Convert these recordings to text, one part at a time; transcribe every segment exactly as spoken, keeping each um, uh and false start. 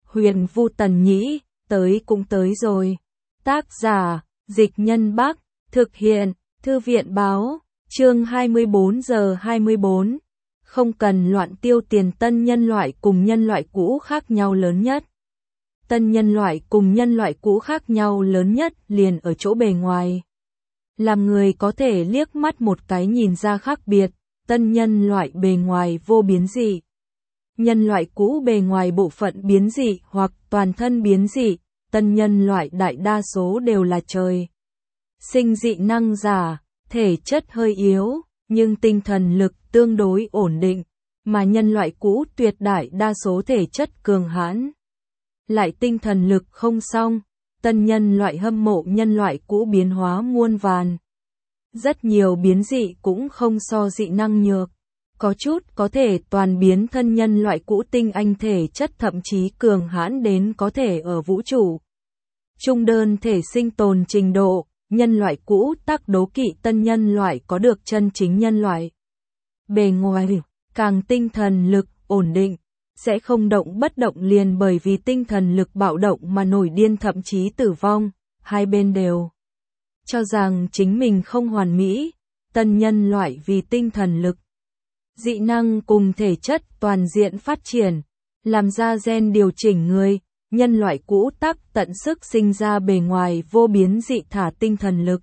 Huyền Vu Tần Nhĩ, tới cũng tới rồi. Tác giả, Dịch Nhân Bắc, thực hiện, Thư viện Báo, chương hai mươi bốn giờ hai mươi bốn. Không cần loạn tiêu tiền. Tân nhân loại cùng nhân loại cũ khác nhau lớn nhất. Tân nhân loại cùng nhân loại cũ khác nhau lớn nhất liền ở chỗ bề ngoài. Làm người có thể liếc mắt một cái nhìn ra khác biệt, tân nhân loại bề ngoài vô biến dị. Nhân loại cũ bề ngoài bộ phận biến dị hoặc toàn thân biến dị, tân nhân loại đại đa số đều là trời sinh dị năng giả, thể chất hơi yếu, nhưng tinh thần lực tương đối ổn định, mà nhân loại cũ tuyệt đại đa số thể chất cường hãn, lại tinh thần lực không song. Tân nhân loại hâm mộ nhân loại cũ biến hóa muôn vàn. Rất nhiều biến dị cũng không so dị năng nhược. Có chút có thể toàn biến thân nhân loại cũ tinh anh thể chất thậm chí cường hãn đến có thể ở vũ trụ trung đơn thể sinh tồn trình độ. Nhân loại cũ tác đố kỵ tân nhân loại có được chân chính nhân loại bề ngoài, càng tinh thần lực ổn định, sẽ không động bất động liền bởi vì tinh thần lực bạo động mà nổi điên thậm chí tử vong. Hai bên đều cho rằng chính mình không hoàn mỹ. Tân nhân loại vì tinh thần lực, dị năng cùng thể chất toàn diện phát triển, làm ra gen điều chỉnh người. Nhân loại cũ tác tận sức sinh ra bề ngoài vô biến dị thả tinh thần lực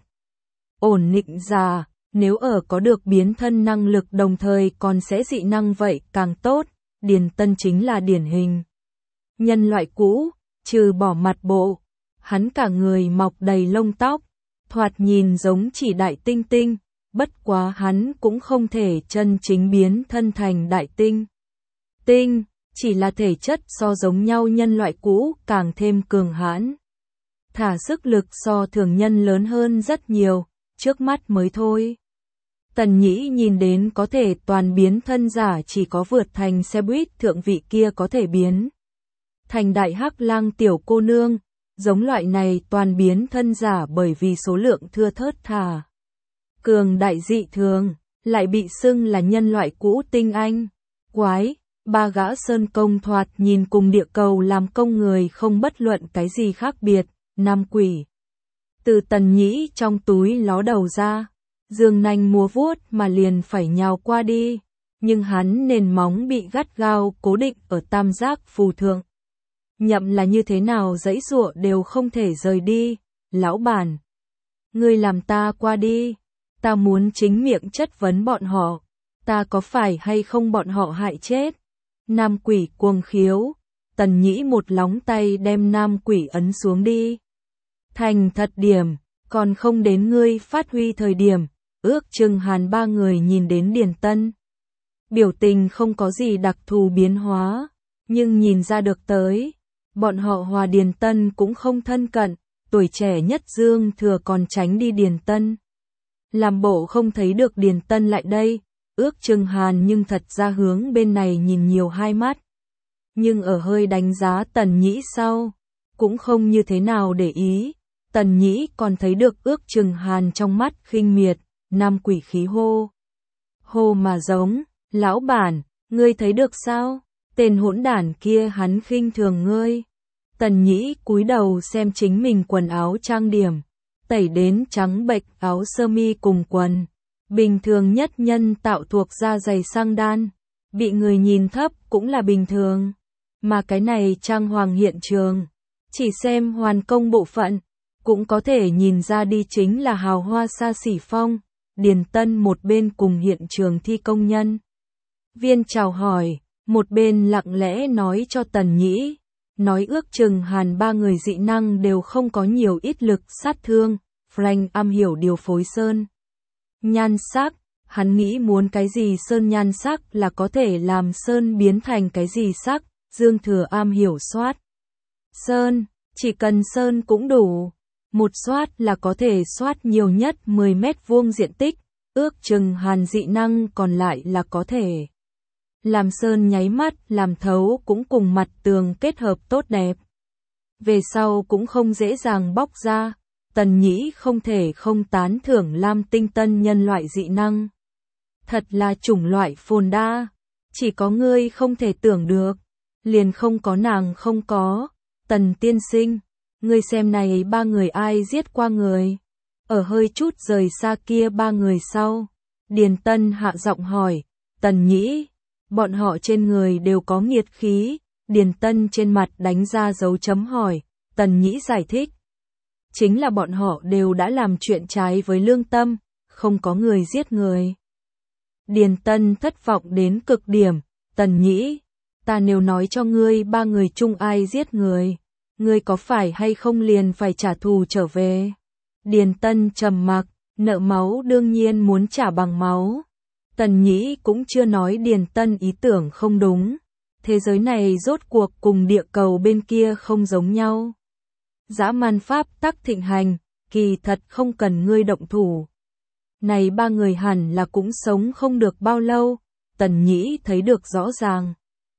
ổn định già. Nếu ở có được biến thân năng lực đồng thời còn sẽ dị năng vậy càng tốt. Điền Tân chính là điển hình nhân loại cũ, trừ bỏ mặt bộ, hắn cả người mọc đầy lông tóc, thoạt nhìn giống chỉ đại tinh tinh, bất quá hắn cũng không thể chân chính biến thân thành đại tinh tinh, chỉ là thể chất so giống nhau nhân loại cũ càng thêm cường hãn, thả sức lực so thường nhân lớn hơn rất nhiều, trước mắt mới thôi. Tần Nhĩ nhìn đến có thể toàn biến thân giả chỉ có vượt thành xe buýt thượng vị kia có thể biến thành đại hắc lang tiểu cô nương, giống loại này toàn biến thân giả bởi vì số lượng thưa thớt thả cường đại dị thường, lại bị xưng là nhân loại cũ tinh anh. Quái, ba gã sơn công thoạt nhìn cùng địa cầu làm công người không bất luận cái gì khác biệt. Nam quỷ từ Tần Nhĩ trong túi ló đầu ra, dương nanh múa vuốt mà liền phải nhào qua đi, nhưng hắn nền móng bị gắt gao cố định ở tam giác phù thượng. Nhậm là như thế nào giãy giụa đều không thể rời đi. Lão bản, ngươi làm ta qua đi, ta muốn chính miệng chất vấn bọn họ, ta có phải hay không bọn họ hại chết. Nam quỷ cuồng khiếu, Tần Nhĩ một lóng tay đem nam quỷ ấn xuống đi. Thành thật điểm, còn không đến ngươi phát huy thời điểm. Ước chừng Hàn ba người nhìn đến Điền Tân, biểu tình không có gì đặc thù biến hóa, nhưng nhìn ra được tới, bọn họ hòa Điền Tân cũng không thân cận. Tuổi trẻ nhất Dương Thừa còn tránh đi Điền Tân, làm bộ không thấy được Điền Tân lại đây. Ước chừng Hàn nhưng thật ra hướng bên này nhìn nhiều hai mắt, nhưng ở hơi đánh giá Tần Nhĩ sau, cũng không như thế nào để ý. Tần Nhĩ còn thấy được ước chừng Hàn trong mắt khinh miệt. Nam quỷ khí hô hô mà giống, lão bản, ngươi thấy được sao? Tên hỗn đản kia hắn khinh thường ngươi. Tần Nhĩ cúi đầu xem chính mình quần áo trang điểm, tẩy đến trắng bệch áo sơ mi cùng quần bình thường nhất nhân tạo thuộc da giày sang đan, bị người nhìn thấp cũng là bình thường, mà cái này trang hoàng hiện trường, chỉ xem hoàn công bộ phận, cũng có thể nhìn ra đi chính là hào hoa xa xỉ phong. Điền Tân một bên cùng hiện trường thi công nhân viên chào hỏi, một bên lặng lẽ nói cho Tần Nhĩ, nói ước chừng Hàn ba người dị năng đều không có nhiều ít lực sát thương. Frank am hiểu điều phối sơn nhan sắc, hắn nghĩ muốn cái gì sơn nhan sắc là có thể làm sơn biến thành cái gì sắc. Dương Thừa am hiểu soát sơn, chỉ cần sơn cũng đủ, một soát là có thể soát nhiều nhất mười mét vuông diện tích. Ước chừng Hàn dị năng còn lại là có thể làm sơn nháy mắt làm thấu cũng cùng mặt tường kết hợp tốt đẹp, về sau cũng không dễ dàng bóc ra. Tần Nhĩ không thể không tán thưởng Lam Tinh tân nhân loại dị năng, thật là chủng loại phồn đa, chỉ có ngươi không thể tưởng được. liền không có nàng không có. Tần tiên sinh, ngươi xem này ba người ai giết qua người? Ở hơi chút rời xa kia ba người sau, Điền Tân hạ giọng hỏi, Tần Nhĩ, bọn họ trên người đều có nghiệt khí. Điền Tân trên mặt đánh ra dấu chấm hỏi, Tần Nhĩ giải thích, chính là bọn họ đều đã làm chuyện trái với lương tâm, không có người giết người. Điền Tân thất vọng đến cực điểm, Tần Nhĩ, ta nếu nói cho ngươi ba người chung ai giết người, ngươi có phải hay không liền phải trả thù trở về? Điền Tân trầm mặc, nợ máu đương nhiên muốn trả bằng máu. Tần Nhĩ cũng chưa nói Điền Tân ý tưởng không đúng. Thế giới này rốt cuộc cùng địa cầu bên kia không giống nhau. Dã man pháp tắc thịnh hành, kỳ thật không cần ngươi động thủ. Này ba người hẳn là cũng sống không được bao lâu, Tần Nhĩ thấy được rõ ràng.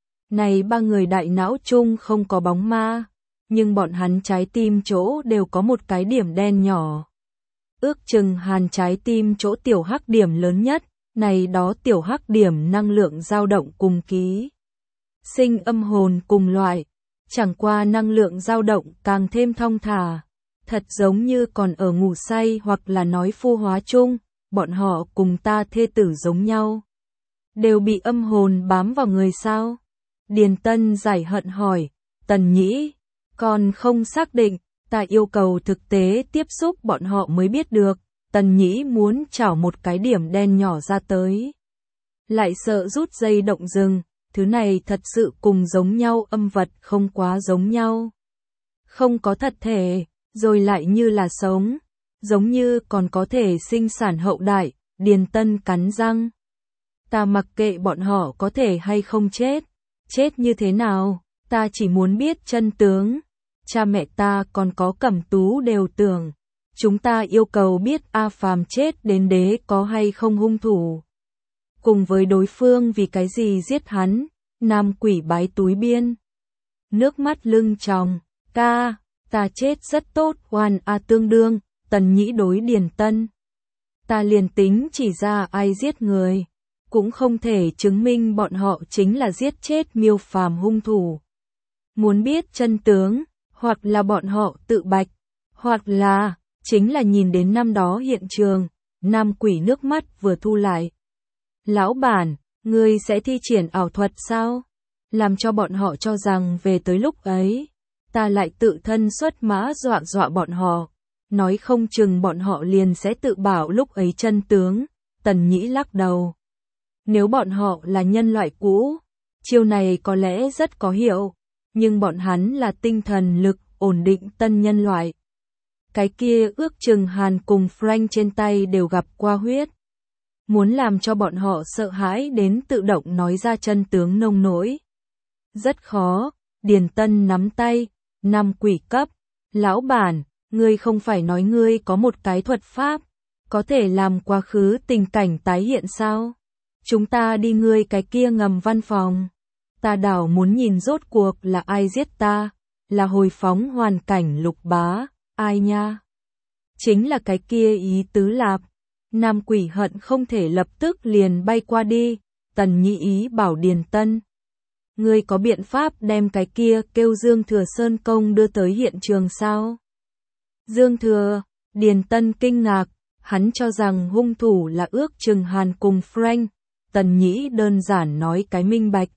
Này ba người đại não chung không có bóng ma, nhưng bọn hắn trái tim chỗ đều có một cái điểm đen nhỏ. Ước chừng hàn trái tim chỗ tiểu hắc điểm lớn nhất, này đó tiểu hắc điểm năng lượng dao động cùng ký. Sinh âm hồn cùng loại, chẳng qua năng lượng dao động càng thêm thong thả, thật giống như còn ở ngủ say hoặc là nói phu hóa chung, bọn họ cùng ta thê tử giống nhau. Đều bị âm hồn bám vào người sao? Điền Tân giải hận hỏi, Tần Nhĩ, còn không xác định, ta yêu cầu thực tế tiếp xúc bọn họ mới biết được. Tần Nhĩ muốn chảo một cái điểm đen nhỏ ra tới. Lại sợ rút dây động rừng, thứ này thật sự cùng giống nhau âm vật không quá giống nhau. Không có thật thể, rồi lại như là sống, giống như còn có thể sinh sản hậu đại. Điền Tân cắn răng. Ta mặc kệ bọn họ có thể hay không chết, chết như thế nào, ta chỉ muốn biết chân tướng. Cha mẹ ta còn có Cẩm Tú đều tưởng, chúng ta yêu cầu biết A Phàm chết đến đế có hay không hung thủ. Cùng với đối phương vì cái gì giết hắn, nam quỷ bái túi biên. Nước mắt lưng tròng, ca, ta chết rất tốt, oan a tương đương. Tần Nhĩ đối Điền Tân. Ta liền tính chỉ ra ai giết người, cũng không thể chứng minh bọn họ chính là giết chết Miêu Phàm hung thủ. Muốn biết chân tướng, hoặc là bọn họ tự bạch, hoặc là chính là nhìn đến năm đó hiện trường. Nam quỷ nước mắt vừa thu lại. Lão bản, ngươi sẽ thi triển ảo thuật sao? Làm cho bọn họ cho rằng về tới lúc ấy, ta lại tự thân xuất mã dọa dọa bọn họ. Nói không chừng bọn họ liền sẽ tự bảo lúc ấy chân tướng. Tần Nhĩ lắc đầu. Nếu bọn họ là nhân loại cũ, chiêu này có lẽ rất có hiệu, nhưng bọn hắn là tinh thần lực ổn định tân nhân loại. Cái kia ước chừng Hàn cùng Frank trên tay đều gặp qua huyết. Muốn làm cho bọn họ sợ hãi đến tự động nói ra chân tướng nông nỗi. Rất khó. Điền Tân nắm tay, năm quỷ cấp. Lão bản, ngươi không phải nói ngươi có một cái thuật pháp, có thể làm quá khứ tình cảnh tái hiện sao? Chúng ta đi ngươi cái kia ngầm văn phòng. Ta đảo muốn nhìn rốt cuộc là ai giết ta, là hồi phóng hoàn cảnh Lục Bá, ai nha? Chính là cái kia Ý Tứ Lạp. Nam quỷ hận không thể lập tức liền bay qua đi. Tần Nhĩ ý bảo Điền Tân. Ngươi có biện pháp đem cái kia kêu Dương Thừa Sơn Công đưa tới hiện trường sao? Dương Thừa, Điền Tân kinh ngạc, hắn cho rằng hung thủ là ước chừng Hàn cùng Frank. Tần Nhĩ đơn giản nói cái minh bạch.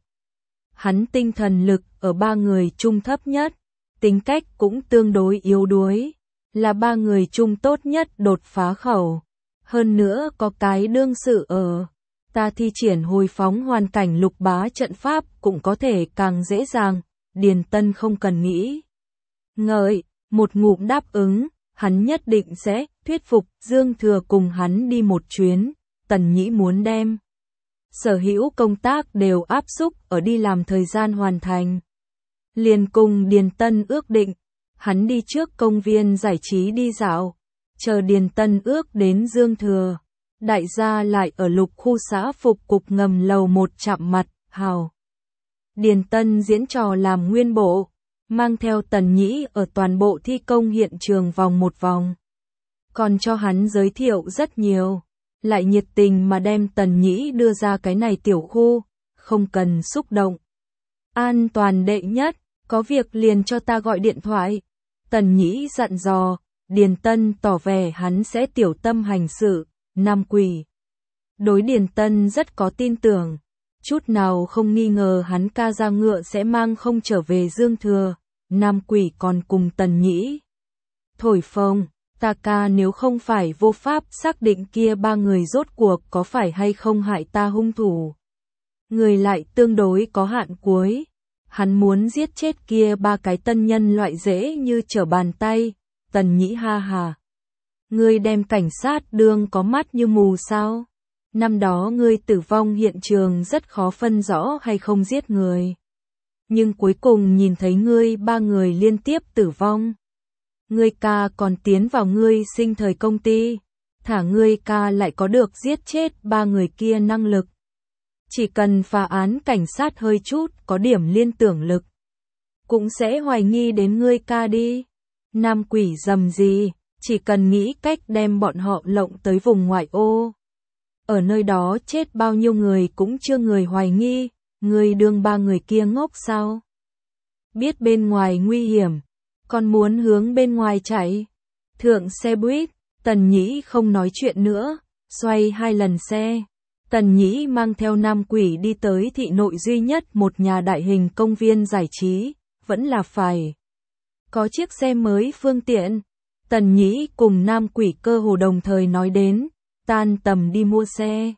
Hắn tinh thần lực ở ba người chung thấp nhất, tính cách cũng tương đối yếu đuối, là ba người chung tốt nhất đột phá khẩu. Hơn nữa có cái đương sự ở, ta thi triển hồi phóng hoàn cảnh Lục Bá trận pháp cũng có thể càng dễ dàng. Điền Tân không cần nghĩ ngợi, một ngụm đáp ứng, hắn nhất định sẽ thuyết phục Dương Thừa cùng hắn đi một chuyến. Tần Nhĩ muốn đem sở hữu công tác đều áp xúc ở đi làm thời gian hoàn thành. Liền cùng Điền Tân ước định, hắn đi trước công viên giải trí đi dạo, chờ Điền Tân ước đến Dương Thừa. Đại gia lại ở Lục khu xã phục cục ngầm lầu một chạm mặt, hào. Điền Tân diễn trò làm nguyên bộ, mang theo Tần Nhĩ ở toàn bộ thi công hiện trường vòng một vòng. Còn cho hắn giới thiệu rất nhiều, lại nhiệt tình mà đem Tần Nhĩ đưa ra cái này tiểu khu, không cần xúc động. An toàn đệ nhất, có việc liền cho ta gọi điện thoại. Tần Nhĩ dặn dò, Điền Tân tỏ vẻ hắn sẽ tiểu tâm hành sự. Nam Quỷ đối Điền Tân rất có tin tưởng, chút nào không nghi ngờ hắn ca ra ngựa sẽ mang không trở về Dương Thừa. Nam Quỷ còn cùng Tần Nhĩ thổi phồng, ta ca nếu không phải vô pháp xác định kia ba người rốt cuộc có phải hay không hại ta hung thủ, người lại tương đối có hạn cuối. Hắn muốn giết chết kia ba cái tân nhân loại dễ như trở bàn tay. Tần Nhĩ ha hà. Ngươi đem cảnh sát đương có mắt như mù sao? Năm đó ngươi tử vong hiện trường rất khó phân rõ hay không giết người. Nhưng cuối cùng nhìn thấy ngươi ba người liên tiếp tử vong. Ngươi ca còn tiến vào ngươi sinh thời công ty. Thả ngươi ca lại có được giết chết ba người kia năng lực. Chỉ cần phá án cảnh sát hơi chút có điểm liên tưởng lực, cũng sẽ hoài nghi đến ngươi ca đi. Nam Quỷ dầm gì, chỉ cần nghĩ cách đem bọn họ lộng tới vùng ngoại ô. Ở nơi đó chết bao nhiêu người cũng chưa người hoài nghi, ngươi đương ba người kia ngốc sao? Biết bên ngoài nguy hiểm, còn muốn hướng bên ngoài chạy. Thượng xe buýt, Tần Nhĩ không nói chuyện nữa, xoay hai lần xe. Tần Nhĩ mang theo Nam Quỷ đi tới thị nội duy nhất một nhà đại hình công viên giải trí, vẫn là phải có chiếc xe mới phương tiện. Tần Nhĩ cùng Nam Quỷ cơ hồ đồng thời nói đến, tan tầm đi mua xe.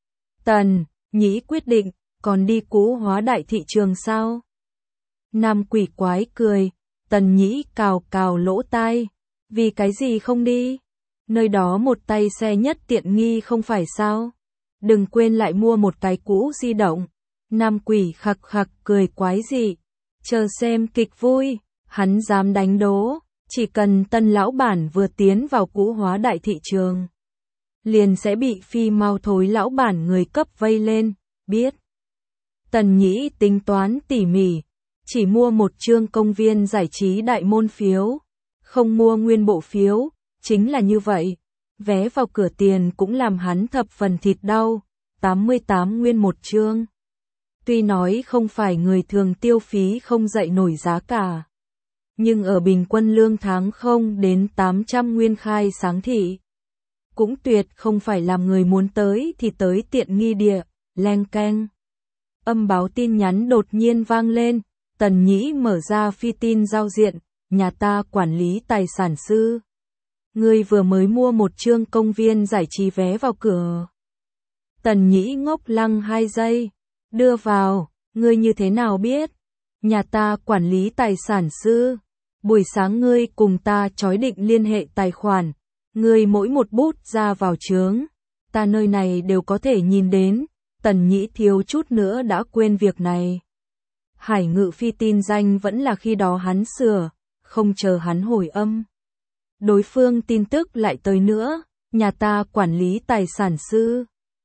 Tần Nhĩ quyết định, còn đi Cũ Hóa đại thị trường sao? Nam Quỷ quái cười, Tần Nhĩ cào cào lỗ tai, vì cái gì không đi? Nơi đó một tay xe nhất tiện nghi không phải sao? Đừng quên lại mua một cái cũ di động. Nam Quỷ khặc khặc cười quái dị. Chờ xem kịch vui, hắn dám đánh đố, chỉ cần Tân lão bản vừa tiến vào Cũ Hóa đại thị trường, liền sẽ bị phi mau thối lão bản người cấp vây lên, biết. Tần Nhĩ tính toán tỉ mỉ, chỉ mua một chương công viên giải trí đại môn phiếu, không mua nguyên bộ phiếu, chính là như vậy. Vé vào cửa tiền cũng làm hắn thập phần thịt đau, tám mươi tám nguyên một chương. Tuy nói không phải người thường tiêu phí không dậy nổi giá cả, nhưng ở bình quân lương tháng không đến tám trăm nguyên khai sáng thị, cũng tuyệt không phải làm người muốn tới thì tới tiện nghi địa. Leng keng. Âm báo tin nhắn đột nhiên vang lên, Tần Nhĩ mở ra phi tin giao diện, nhà ta quản lý tài sản sư. Ngươi vừa mới mua một chương công viên giải trí vé vào cửa. Tần Nhĩ ngốc lăng hai giây, đưa vào, ngươi như thế nào biết? Nhà ta quản lý tài sản sư. Buổi sáng ngươi cùng ta chói định liên hệ tài khoản, ngươi mỗi một bút ra vào chướng, ta nơi này đều có thể nhìn đến. Tần Nhĩ thiếu chút nữa đã quên việc này. Hải Ngự Phi tin danh vẫn là khi đó hắn sửa, không chờ hắn hồi âm. Đối phương tin tức lại tới nữa, nhà ta quản lý tài sản sư.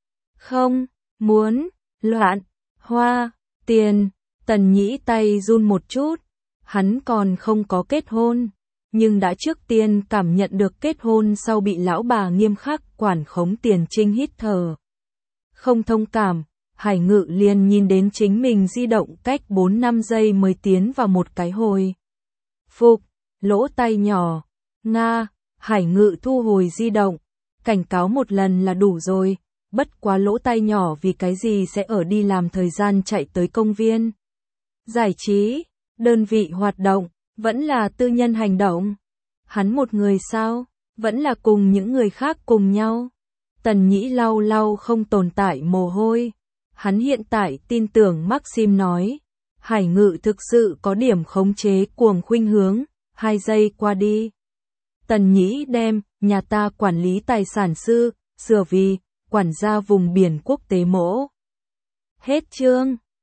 Không, muốn, loạn, hoa, tiền. Tần Nhĩ tay run một chút, hắn còn không có kết hôn, nhưng đã trước tiên cảm nhận được kết hôn sau bị lão bà nghiêm khắc quản khống tiền trinh hít thở. Không thông cảm, Hải Ngự liền nhìn đến chính mình di động cách bốn năm giây mới tiến vào một cái hồi phục, lỗ tay nhỏ. Nga, Hải Ngự thu hồi di động, cảnh cáo một lần là đủ rồi, bất quá lỗ tai nhỏ vì cái gì sẽ ở đi làm thời gian chạy tới công viên. Giải trí, đơn vị hoạt động, vẫn là tư nhân hành động. Hắn một người sao, vẫn là cùng những người khác cùng nhau. Tần Nhĩ lau lau không tồn tại mồ hôi. Hắn hiện tại tin tưởng Maxim nói, Hải Ngự thực sự có điểm khống chế cuồng khuynh hướng. Hai giây qua đi. Tần Nhĩ đem, nhà ta quản lý tài sản sư, sửa vì, quản gia vùng biển quốc tế mỗ. Hết chương.